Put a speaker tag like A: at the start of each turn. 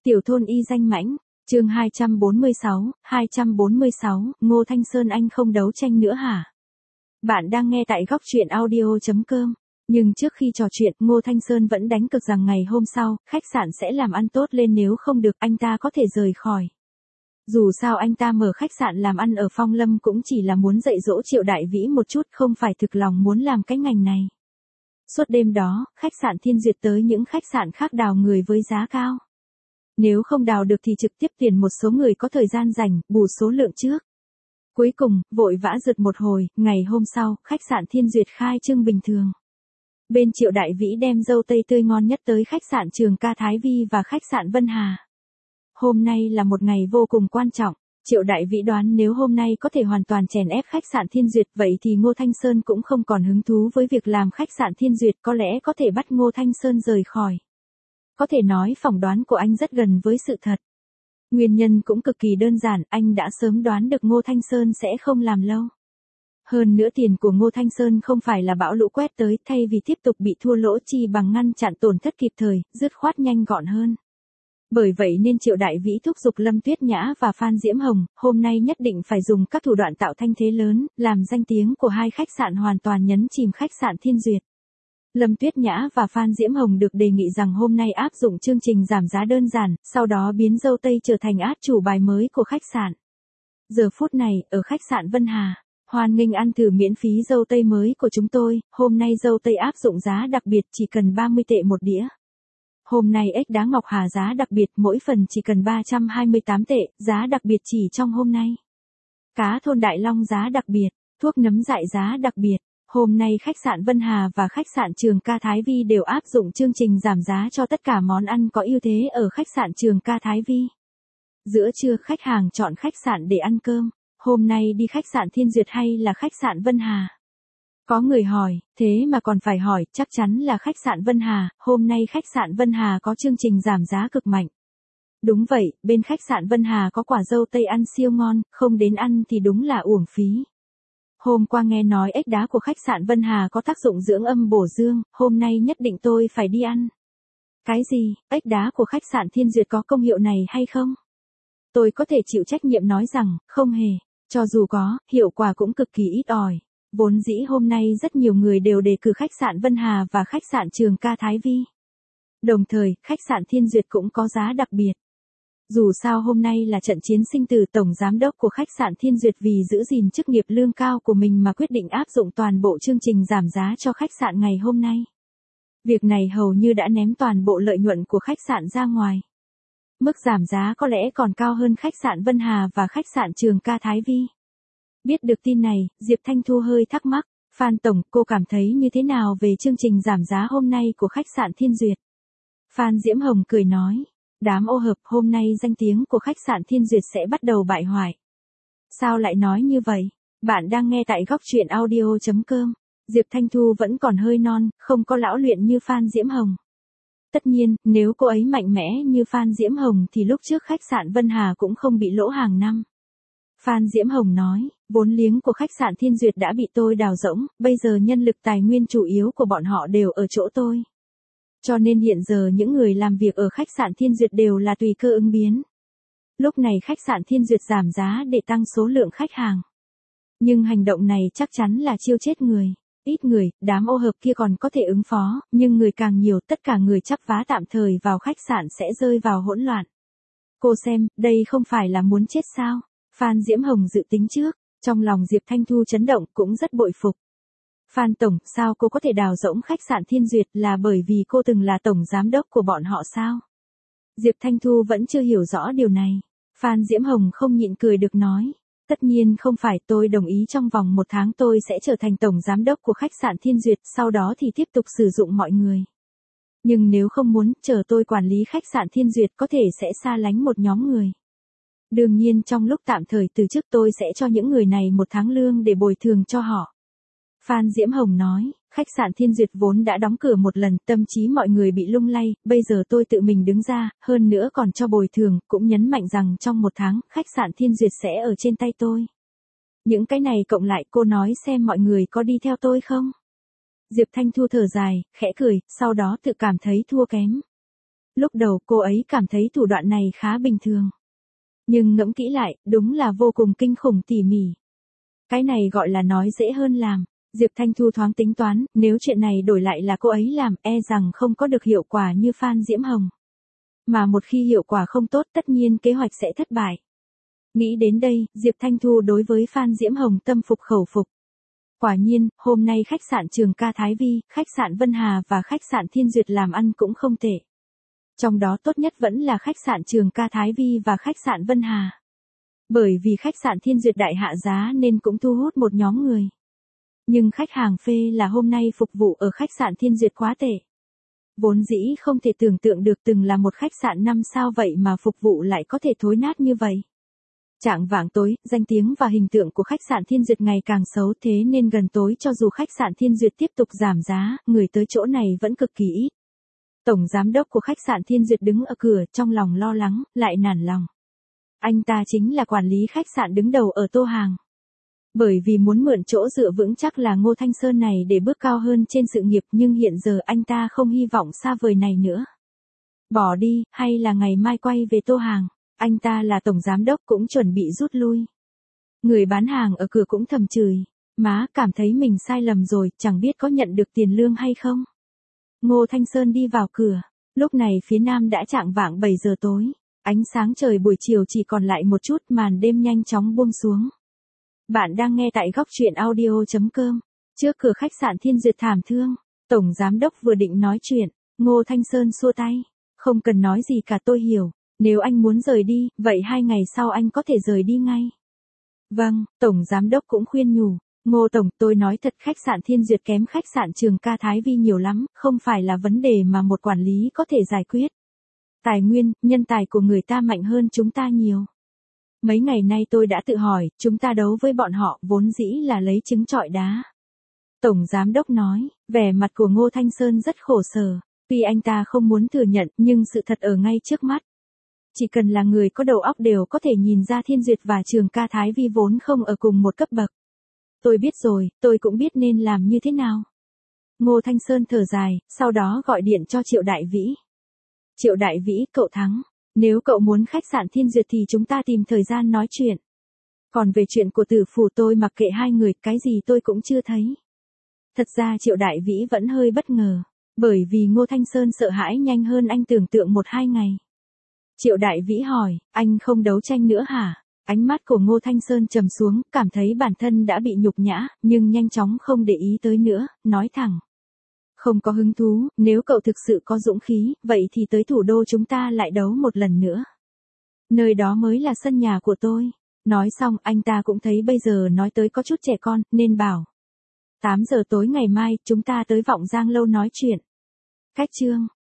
A: Tiểu thôn y danh mãnh, chương 246, Ngô Thanh Sơn anh không đấu tranh nữa hả? Bạn đang nghe tại góc truyện audio.com. Nhưng trước khi trò chuyện, Ngô Thanh Sơn vẫn đánh cược rằng ngày hôm sau, khách sạn sẽ làm ăn tốt lên, nếu không được anh ta có thể rời khỏi. Dù sao anh ta mở khách sạn làm ăn ở Phong Lâm cũng chỉ là muốn dạy dỗ Triệu Đại Vĩ một chút, không phải thực lòng muốn làm cái ngành này. Suốt đêm đó, khách sạn Thiên Duyệt tới những khách sạn khác đào người với giá cao. Nếu không đào được thì trực tiếp tiền một số người có thời gian rảnh, bù số lượng trước. Cuối cùng, vội vã rượt một hồi, ngày hôm sau, khách sạn Thiên Duyệt khai trương bình thường. Bên Triệu Đại Vĩ đem dâu tây tươi ngon nhất tới khách sạn Trường Ca Thái Vi và khách sạn Vân Hà. Hôm nay là một ngày vô cùng quan trọng. Triệu Đại Vĩ đoán nếu hôm nay có thể hoàn toàn chèn ép khách sạn Thiên Duyệt, vậy thì Ngô Thanh Sơn cũng không còn hứng thú với việc làm khách sạn Thiên Duyệt, có lẽ có thể bắt Ngô Thanh Sơn rời khỏi. Có thể nói phỏng đoán của anh rất gần với sự thật. Nguyên nhân cũng cực kỳ đơn giản, anh đã sớm đoán được Ngô Thanh Sơn sẽ không làm lâu. Hơn nữa tiền của Ngô Thanh Sơn không phải là bão lũ quét tới, thay vì tiếp tục bị thua lỗ chi bằng ngăn chặn tổn thất kịp thời, dứt khoát nhanh gọn hơn. Bởi vậy nên Triệu Đại Vĩ thúc giục Lâm Tuyết Nhã và Phan Diễm Hồng, hôm nay nhất định phải dùng các thủ đoạn tạo thanh thế lớn, làm danh tiếng của hai khách sạn hoàn toàn nhấn chìm khách sạn Thiên Duyệt. Lâm Tuyết Nhã và Phan Diễm Hồng được đề nghị rằng hôm nay áp dụng chương trình giảm giá đơn giản, sau đó biến dâu tây trở thành át chủ bài mới của khách sạn. Giờ phút này, ở khách sạn Vân Hà, hoan nghênh ăn thử miễn phí dâu tây mới của chúng tôi, hôm nay dâu tây áp dụng giá đặc biệt chỉ cần 30 tệ một đĩa. Hôm nay ếch đá ngọc Hà giá đặc biệt mỗi phần chỉ cần 328 tệ, giá đặc biệt chỉ trong hôm nay. Cá thôn Đại Long giá đặc biệt, thuốc nấm dại giá đặc biệt. Hôm nay khách sạn Vân Hà và khách sạn Trường Ca Thái Vi đều áp dụng chương trình giảm giá cho tất cả món ăn có ưu thế ở khách sạn Trường Ca Thái Vi. Giữa trưa khách hàng chọn khách sạn để ăn cơm, hôm nay đi khách sạn Thiên Duyệt hay là khách sạn Vân Hà? Có người hỏi, thế mà còn phải hỏi, chắc chắn là khách sạn Vân Hà, hôm nay khách sạn Vân Hà có chương trình giảm giá cực mạnh. Đúng vậy, bên khách sạn Vân Hà có quả dâu tây ăn siêu ngon, không đến ăn thì đúng là uổng phí. Hôm qua nghe nói ếch đá của khách sạn Vân Hà có tác dụng dưỡng âm bổ dương, hôm nay nhất định tôi phải đi ăn. Cái gì, ếch đá của khách sạn Thiên Duyệt có công hiệu này hay không? Tôi có thể chịu trách nhiệm nói rằng, không hề, cho dù có, hiệu quả cũng cực kỳ ít ỏi. Vốn dĩ hôm nay rất nhiều người đều đề cử khách sạn Vân Hà và khách sạn Trường Ca Thái Vi. Đồng thời, khách sạn Thiên Duyệt cũng có giá đặc biệt. Dù sao hôm nay là trận chiến sinh tử, tổng giám đốc của khách sạn Thiên Duyệt vì giữ gìn chức nghiệp lương cao của mình mà quyết định áp dụng toàn bộ chương trình giảm giá cho khách sạn ngày hôm nay. Việc này hầu như đã ném toàn bộ lợi nhuận của khách sạn ra ngoài. Mức giảm giá có lẽ còn cao hơn khách sạn Vân Hà và khách sạn Trường Ca Thái Vi. Biết được tin này, Diệp Thanh Thu hơi thắc mắc, Phan Tổng, cô cảm thấy như thế nào về chương trình giảm giá hôm nay của khách sạn Thiên Duyệt? Phan Diễm Hồng cười nói, đám ô hợp, hôm nay danh tiếng của khách sạn Thiên Duyệt sẽ bắt đầu bại hoại. Sao lại nói như vậy? Bạn đang nghe tại góc truyện audio.com. Diệp Thanh Thu vẫn còn hơi non, không có lão luyện như Phan Diễm Hồng. Tất nhiên, nếu cô ấy mạnh mẽ như Phan Diễm Hồng thì lúc trước khách sạn Vân Hà cũng không bị lỗ hàng năm. Phan Diễm Hồng nói, vốn liếng của khách sạn Thiên Duyệt đã bị tôi đào rỗng, bây giờ nhân lực tài nguyên chủ yếu của bọn họ đều ở chỗ tôi. Cho nên hiện giờ những người làm việc ở khách sạn Thiên Duyệt đều là tùy cơ ứng biến. Lúc này khách sạn Thiên Duyệt giảm giá để tăng số lượng khách hàng. Nhưng hành động này chắc chắn là chiêu chết người. Ít người, đám ô hợp kia còn có thể ứng phó, nhưng người càng nhiều, tất cả người chắp vá tạm thời vào khách sạn sẽ rơi vào hỗn loạn. Cô xem, đây không phải là muốn chết sao? Phan Diễm Hồng dự tính trước, trong lòng Diệp Thanh Thu chấn động, cũng rất bội phục. Phan Tổng, sao cô có thể đào rỗng khách sạn Thiên Duyệt, là bởi vì cô từng là tổng giám đốc của bọn họ sao? Diệp Thanh Thu vẫn chưa hiểu rõ điều này. Phan Diễm Hồng không nhịn cười được nói, tất nhiên không phải, tôi đồng ý trong vòng 1 tháng tôi sẽ trở thành tổng giám đốc của khách sạn Thiên Duyệt, sau đó thì tiếp tục sử dụng mọi người. Nhưng nếu không muốn, chờ tôi quản lý khách sạn Thiên Duyệt có thể sẽ xa lánh một nhóm người. Đương nhiên trong lúc tạm thời từ chức tôi sẽ cho những người này 1 tháng lương để bồi thường cho họ. Phan Diễm Hồng nói, khách sạn Thiên Duyệt vốn đã đóng cửa một lần, tâm trí mọi người bị lung lay, bây giờ tôi tự mình đứng ra, hơn nữa còn cho bồi thường, cũng nhấn mạnh rằng trong 1 tháng, khách sạn Thiên Duyệt sẽ ở trên tay tôi. Những cái này cộng lại, cô nói xem mọi người có đi theo tôi không? Diệp Thanh Thu thở dài, khẽ cười, sau đó tự cảm thấy thua kém. Lúc đầu cô ấy cảm thấy thủ đoạn này khá bình thường. Nhưng ngẫm kỹ lại, đúng là vô cùng kinh khủng tỉ mỉ. Cái này gọi là nói dễ hơn làm. Diệp Thanh Thu thoáng tính toán, nếu chuyện này đổi lại là cô ấy làm, e rằng không có được hiệu quả như Phan Diễm Hồng. Mà một khi hiệu quả không tốt tất nhiên kế hoạch sẽ thất bại. Nghĩ đến đây, Diệp Thanh Thu đối với Phan Diễm Hồng tâm phục khẩu phục. Quả nhiên, hôm nay khách sạn Trường Ca Thái Vi, khách sạn Vân Hà và khách sạn Thiên Duyệt làm ăn cũng không tệ. Trong đó tốt nhất vẫn là khách sạn Trường Ca Thái Vi và khách sạn Vân Hà. Bởi vì khách sạn Thiên Duyệt đại hạ giá nên cũng thu hút một nhóm người. Nhưng khách hàng phê là hôm nay phục vụ ở khách sạn Thiên Duyệt quá tệ. Vốn dĩ không thể tưởng tượng được từng là một khách sạn 5 sao vậy mà phục vụ lại có thể thối nát như vậy. Chạng vạng tối, danh tiếng và hình tượng của khách sạn Thiên Duyệt ngày càng xấu, thế nên gần tối cho dù khách sạn Thiên Duyệt tiếp tục giảm giá, người tới chỗ này vẫn cực kỳ ít. Tổng giám đốc của khách sạn Thiên Duyệt đứng ở cửa, trong lòng lo lắng, lại nản lòng. Anh ta chính là quản lý khách sạn đứng đầu ở Tô Hàng. Bởi vì muốn mượn chỗ dựa vững chắc là Ngô Thanh Sơn này để bước cao hơn trên sự nghiệp, nhưng hiện giờ anh ta không hy vọng xa vời này nữa. Bỏ đi, hay là ngày mai quay về Tô Hàng, anh ta là tổng giám đốc cũng chuẩn bị rút lui. Người bán hàng ở cửa cũng thầm chửi, má cảm thấy mình sai lầm rồi, chẳng biết có nhận được tiền lương hay không. Ngô Thanh Sơn đi vào cửa, lúc này phía nam đã chạng vạng 7 giờ tối, ánh sáng trời buổi chiều chỉ còn lại một chút, màn đêm nhanh chóng buông xuống. Bạn đang nghe tại góc truyện audio.com. Trước cửa khách sạn Thiên Duyệt thảm thương, tổng giám đốc vừa định nói chuyện, Ngô Thanh Sơn xua tay. Không cần nói gì cả, tôi hiểu, nếu anh muốn rời đi, vậy 2 ngày sau anh có thể rời đi ngay. Vâng, tổng giám đốc cũng khuyên nhủ, Ngô tổng, tôi nói thật, khách sạn Thiên Duyệt kém khách sạn Trường Ca Thái Vi nhiều lắm, không phải là vấn đề mà một quản lý có thể giải quyết. Tài nguyên, nhân tài của người ta mạnh hơn chúng ta nhiều. Mấy ngày nay tôi đã tự hỏi, chúng ta đấu với bọn họ vốn dĩ là lấy trứng trọi đá. Tổng giám đốc nói, vẻ mặt của Ngô Thanh Sơn rất khổ sở, tuy anh ta không muốn thừa nhận nhưng sự thật ở ngay trước mắt. Chỉ cần là người có đầu óc đều có thể nhìn ra Thiên Duyệt và Trường Ca Thái Vi vốn không ở cùng một cấp bậc. Tôi biết rồi, tôi cũng biết nên làm như thế nào. Ngô Thanh Sơn thở dài, sau đó gọi điện cho Triệu Đại Vĩ. Triệu Đại Vĩ, cậu thắng. Nếu cậu muốn khách sạn Thiên Duyệt thì chúng ta tìm thời gian nói chuyện. Còn về chuyện của Tử Phủ tôi mặc kệ hai người, cái gì tôi cũng chưa thấy. Thật ra Triệu Đại Vĩ vẫn hơi bất ngờ, bởi vì Ngô Thanh Sơn sợ hãi nhanh hơn anh tưởng tượng 1-2 ngày. Triệu Đại Vĩ hỏi, anh không đấu tranh nữa hả? Ánh mắt của Ngô Thanh Sơn trầm xuống, cảm thấy bản thân đã bị nhục nhã, nhưng nhanh chóng không để ý tới nữa, nói thẳng. Không có hứng thú, nếu cậu thực sự có dũng khí, vậy thì tới thủ đô chúng ta lại đấu một lần nữa. Nơi đó mới là sân nhà của tôi. Nói xong anh ta cũng thấy bây giờ nói tới có chút trẻ con, nên bảo. 8 giờ tối ngày mai, chúng ta tới Vọng Giang Lâu nói chuyện. Cách chương.